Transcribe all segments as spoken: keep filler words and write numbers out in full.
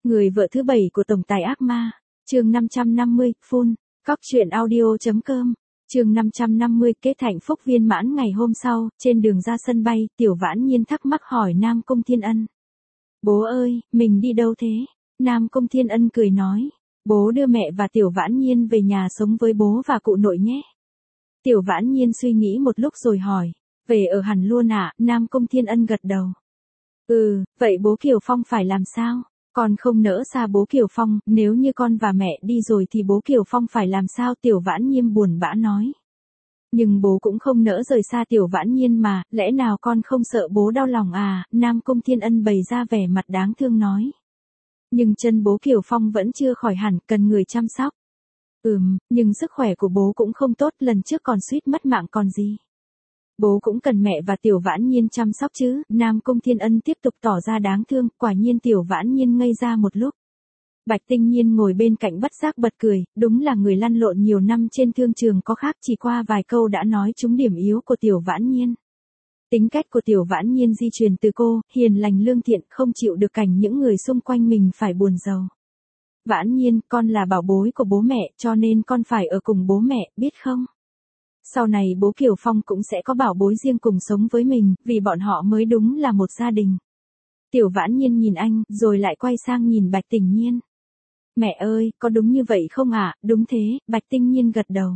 Người vợ thứ bảy của tổng tài ác ma, chương năm trăm năm mươi, full, cóc truyện audio.com, chương năm trăm năm mươi, kết hạnh phúc viên mãn. Ngày hôm sau, trên đường ra sân bay, Tiểu Vãn Nhiên thắc mắc hỏi Nam Cung Thiên Ân. Bố ơi, mình đi đâu thế? Nam Cung Thiên Ân cười nói, bố đưa mẹ và Tiểu Vãn Nhiên về nhà sống với bố và cụ nội nhé. Tiểu Vãn Nhiên suy nghĩ một lúc rồi hỏi, về ở hẳn luôn ạ? À? Nam Cung Thiên Ân gật đầu. Ừ, vậy bố Kiều Phong phải làm sao? Con không nỡ xa bố Kiều Phong, nếu như con và mẹ đi rồi thì bố Kiều Phong phải làm sao? Tiểu Vãn Nhiên buồn bã nói. Nhưng bố cũng không nỡ rời xa Tiểu Vãn Nhiên mà, lẽ nào con không sợ bố đau lòng à? Nam Cung Thiên Ân bày ra vẻ mặt đáng thương nói. Nhưng chân bố Kiều Phong vẫn chưa khỏi hẳn, cần người chăm sóc. Ừm, nhưng sức khỏe của bố cũng không tốt, lần trước còn suýt mất mạng còn gì. Bố cũng cần mẹ và Tiểu Vãn Nhiên chăm sóc chứ. Nam Cung Thiên Ân tiếp tục tỏ ra đáng thương, quả nhiên Tiểu Vãn Nhiên ngây ra một lúc. Bạch Tinh Nhiên ngồi bên cạnh bất giác bật cười, đúng là người lăn lộn nhiều năm trên thương trường có khác, chỉ qua vài câu đã nói trúng điểm yếu của Tiểu Vãn Nhiên. Tính cách của Tiểu Vãn Nhiên di truyền từ cô, hiền lành lương thiện, không chịu được cảnh những người xung quanh mình phải buồn giàu. Vãn Nhiên, con là bảo bối của bố mẹ, cho nên con phải ở cùng bố mẹ, biết không? Sau này bố Kiều Phong cũng sẽ có bảo bối riêng cùng sống với mình, vì bọn họ mới đúng là một gia đình. Tiểu Vãn Nhiên nhìn anh, rồi lại quay sang nhìn Bạch Tinh Nhiên. Mẹ ơi, có đúng như vậy không ạ? À? Đúng thế, Bạch Tinh Nhiên gật đầu.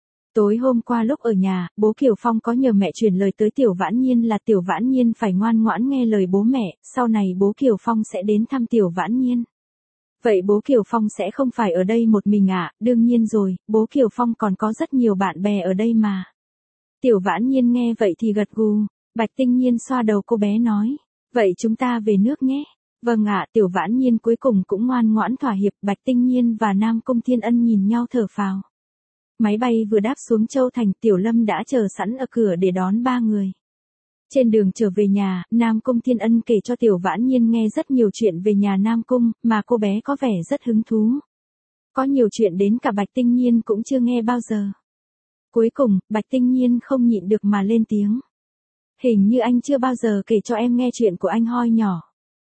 Tối hôm qua lúc ở nhà, bố Kiều Phong có nhờ mẹ truyền lời tới Tiểu Vãn Nhiên là Tiểu Vãn Nhiên phải ngoan ngoãn nghe lời bố mẹ, sau này bố Kiều Phong sẽ đến thăm Tiểu Vãn Nhiên. Vậy bố Kiều Phong sẽ không phải ở đây một mình ạ? À? Đương nhiên rồi, bố Kiều Phong còn có rất nhiều bạn bè ở đây mà. Tiểu Vãn Nhiên nghe vậy thì gật gù, Bạch Tinh Nhiên xoa đầu cô bé nói, vậy chúng ta về nước nhé. Vâng ạ. Tiểu Vãn Nhiên cuối cùng cũng ngoan ngoãn thỏa hiệp. Bạch Tinh Nhiên và Nam Cung Thiên Ân nhìn nhau thở phào. Máy bay vừa đáp xuống Châu Thành, Tiểu Lâm đã chờ sẵn ở cửa để đón ba người. Trên đường trở về nhà, Nam Cung Thiên Ân kể cho Tiểu Vãn Nhiên nghe rất nhiều chuyện về nhà Nam Cung, mà cô bé có vẻ rất hứng thú. Có nhiều chuyện đến cả Bạch Tinh Nhiên cũng chưa nghe bao giờ. Cuối cùng, Bạch Tinh Nhiên không nhịn được mà lên tiếng. Hình như anh chưa bao giờ kể cho em nghe chuyện của anh Hoi nhỏ.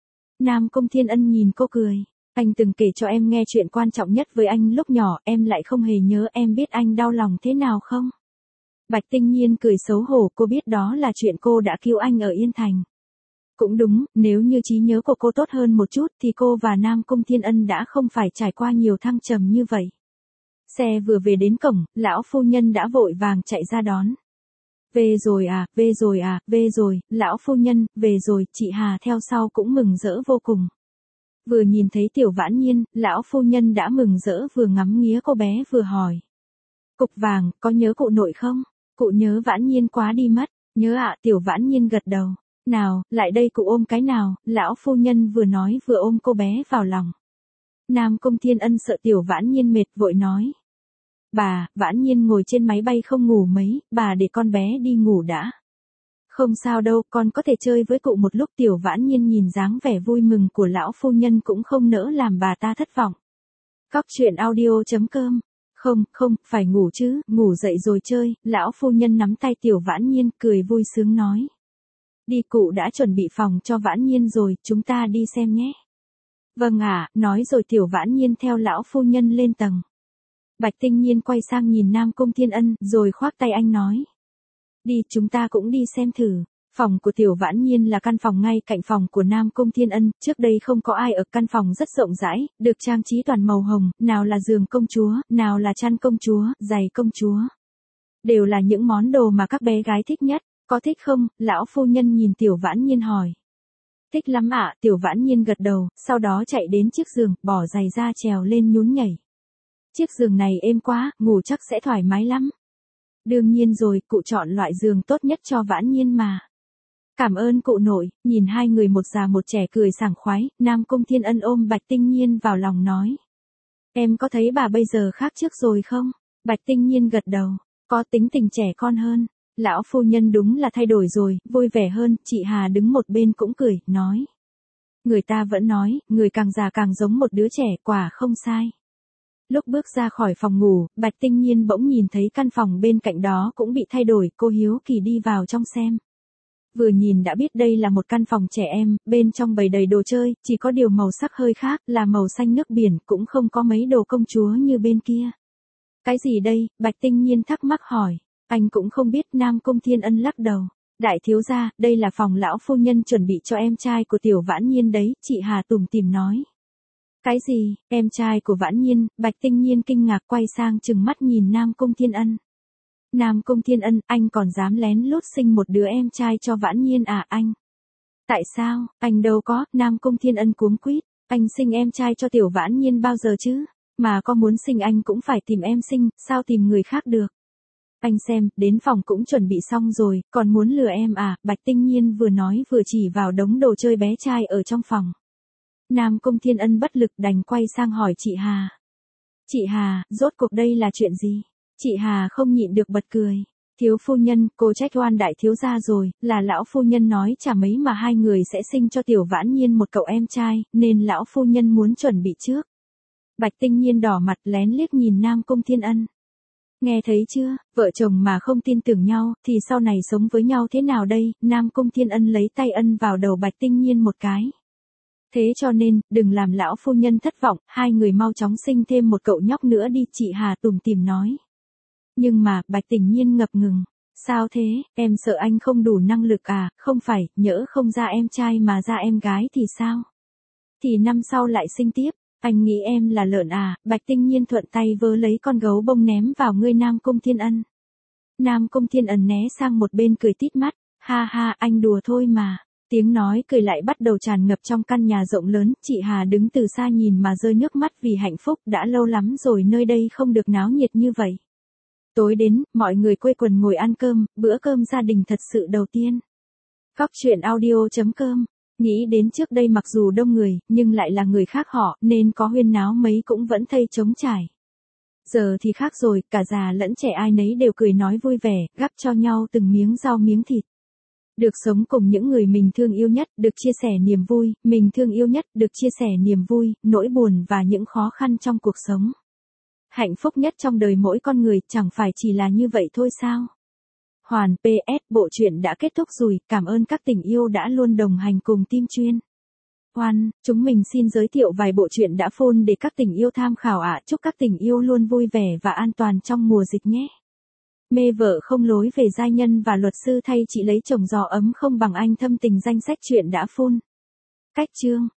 Nam Cung Thiên Ân nhìn cô cười. Anh từng kể cho em nghe chuyện quan trọng nhất với anh lúc nhỏ, em lại không hề nhớ. Em biết anh đau lòng thế nào không? Bạch Tinh Nhiên cười xấu hổ, cô biết đó là chuyện cô đã cứu anh ở Yên Thành. Cũng đúng, nếu như trí nhớ của cô tốt hơn một chút thì cô và Nam Cung Thiên Ân đã không phải trải qua nhiều thăng trầm như vậy. Xe vừa về đến cổng, lão phu nhân đã vội vàng chạy ra đón. Về rồi à, về rồi à, về rồi, lão phu nhân, về rồi. Chị Hà theo sau cũng mừng rỡ vô cùng. Vừa nhìn thấy Tiểu Vãn Nhiên, lão phu nhân đã mừng rỡ, vừa ngắm nghía cô bé vừa hỏi. Cục vàng, có nhớ cụ nội không? Cụ nhớ Vãn Nhiên quá đi mất. Nhớ ạ. À, Tiểu Vãn Nhiên gật đầu. Nào, lại đây cụ ôm cái nào. Lão phu nhân vừa nói vừa ôm cô bé vào lòng. Nam Cung Thiên Ân sợ Tiểu Vãn Nhiên mệt, vội nói. Bà, Vãn Nhiên ngồi trên máy bay không ngủ mấy, bà để con bé đi ngủ đã. Không sao đâu, con có thể chơi với cụ một lúc. Tiểu Vãn Nhiên nhìn dáng vẻ vui mừng của lão phu nhân cũng không nỡ làm bà ta thất vọng. Cóc truyện audio.com. Không, không, phải ngủ chứ, ngủ dậy rồi chơi. Lão phu nhân nắm tay Tiểu Vãn Nhiên, cười vui sướng nói. Đi, cụ đã chuẩn bị phòng cho Vãn Nhiên rồi, chúng ta đi xem nhé. Vâng ạ. À, nói rồi Tiểu Vãn Nhiên theo lão phu nhân lên tầng. Bạch Tinh Nhiên quay sang nhìn Nam Cung Thiên Ân, rồi khoác tay anh nói. Đi, chúng ta cũng đi xem thử. Phòng của Tiểu Vãn Nhiên là căn phòng ngay cạnh phòng của Nam Cung Thiên Ân, trước đây không có ai ở, căn phòng rất rộng rãi, được trang trí toàn màu hồng, nào là giường công chúa, nào là chăn công chúa, giày công chúa. Đều là những món đồ mà các bé gái thích nhất, có thích không? Lão phu nhân nhìn Tiểu Vãn Nhiên hỏi. Thích lắm ạ. À, Tiểu Vãn Nhiên gật đầu, sau đó chạy đến chiếc giường, bỏ giày ra trèo lên nhún nhảy. Chiếc giường này êm quá, ngủ chắc sẽ thoải mái lắm. Đương nhiên rồi, cụ chọn loại giường tốt nhất cho Vãn Nhiên mà. Cảm ơn cụ nội. Nhìn hai người một già một trẻ cười sảng khoái, Nam Cung Thiên Ân ôm Bạch Tinh Nhiên vào lòng nói. Em có thấy bà bây giờ khác trước rồi không? Bạch Tinh Nhiên gật đầu, có tính tình trẻ con hơn. Lão phu nhân đúng là thay đổi rồi, vui vẻ hơn. Chị Hà đứng một bên cũng cười, nói. Người ta vẫn nói, người càng già càng giống một đứa trẻ, quả không sai. Lúc bước ra khỏi phòng ngủ, Bạch Tinh Nhiên bỗng nhìn thấy căn phòng bên cạnh đó cũng bị thay đổi, cô hiếu kỳ đi vào trong xem. Vừa nhìn đã biết đây là một căn phòng trẻ em, bên trong bày đầy đồ chơi, chỉ có điều màu sắc hơi khác, là màu xanh nước biển, cũng không có mấy đồ công chúa như bên kia. Cái gì đây? Bạch Tinh Nhiên thắc mắc hỏi. Anh cũng không biết. Nam Cung Thiên Ân lắc đầu. Đại thiếu gia, đây là phòng lão phu nhân chuẩn bị cho em trai của Tiểu Vãn Nhiên đấy, chị Hà tủm tỉm nói. Cái gì? Em trai của Vãn Nhiên? Bạch Tinh Nhiên kinh ngạc quay sang trừng mắt nhìn Nam Cung Thiên Ân. Nam Cung Thiên Ân, anh còn dám lén lút sinh một đứa em trai cho Vãn Nhiên à anh? Tại sao? Anh đâu có. Nam Cung Thiên Ân cuống quýt. Anh sinh em trai cho Tiểu Vãn Nhiên bao giờ chứ? Mà có muốn sinh anh cũng phải tìm em sinh, sao tìm người khác được? Anh xem, đến phòng cũng chuẩn bị xong rồi, còn muốn lừa em à? Bạch Tinh Nhiên vừa nói vừa chỉ vào đống đồ chơi bé trai ở trong phòng. Nam Cung Thiên Ân bất lực đành quay sang hỏi chị Hà. Chị Hà, rốt cuộc đây là chuyện gì? Chị Hà không nhịn được bật cười. Thiếu phu nhân, cô trách oan đại thiếu gia rồi, là lão phu nhân nói chả mấy mà hai người sẽ sinh cho Tiểu Vãn Nhiên một cậu em trai, nên lão phu nhân muốn chuẩn bị trước. Bạch Tinh Nhiên đỏ mặt lén liếc nhìn Nam Cung Thiên Ân. Nghe thấy chưa, vợ chồng mà không tin tưởng nhau, thì sau này sống với nhau thế nào đây? Nam Cung Thiên Ân lấy tay ân vào đầu Bạch Tinh Nhiên một cái. Thế cho nên, đừng làm lão phu nhân thất vọng, hai người mau chóng sinh thêm một cậu nhóc nữa đi, chị Hà tủm tỉm nói. Nhưng mà, Bạch Tinh Nhiên ngập ngừng. Sao thế, em sợ anh không đủ năng lực à? Không phải, nhỡ không ra em trai mà ra em gái thì sao? Thì năm sau lại sinh tiếp. Anh nghĩ em là lợn à? Bạch Tinh Nhiên thuận tay vơ lấy con gấu bông ném vào ngươi Nam Cung Thiên Ân. Nam Cung Thiên Ân né sang một bên cười tít mắt. Ha ha, anh đùa thôi mà. Tiếng nói cười lại bắt đầu tràn ngập trong căn nhà rộng lớn. Chị Hà đứng từ xa nhìn mà rơi nước mắt vì hạnh phúc. Đã lâu lắm rồi nơi đây không được náo nhiệt như vậy. Tối đến, mọi người quây quần ngồi ăn cơm, bữa cơm gia đình thật sự đầu tiên. Cóc truyện audio chấm com. Nghĩ đến trước đây mặc dù đông người, nhưng lại là người khác họ, nên có huyên náo mấy cũng vẫn thây trống trải. Giờ thì khác rồi, cả già lẫn trẻ ai nấy đều cười nói vui vẻ, gắp cho nhau từng miếng rau miếng thịt. Được sống cùng những người mình thương yêu nhất, được chia sẻ niềm vui, mình thương yêu nhất, được chia sẻ niềm vui, nỗi buồn và những khó khăn trong cuộc sống. Hạnh phúc nhất trong đời mỗi con người, chẳng phải chỉ là như vậy thôi sao? Hoàn pê ét, bộ truyện đã kết thúc rồi, cảm ơn các tình yêu đã luôn đồng hành cùng team chuyên. Hoan, chúng mình xin giới thiệu vài bộ truyện đã phone để các tình yêu tham khảo ạ. Chúc các tình yêu luôn vui vẻ và an toàn trong mùa dịch nhé. Mê vợ không lối về giai nhân và luật sư thay chị lấy chồng gió ấm không bằng anh thâm tình danh sách truyện đã phone. Cách chương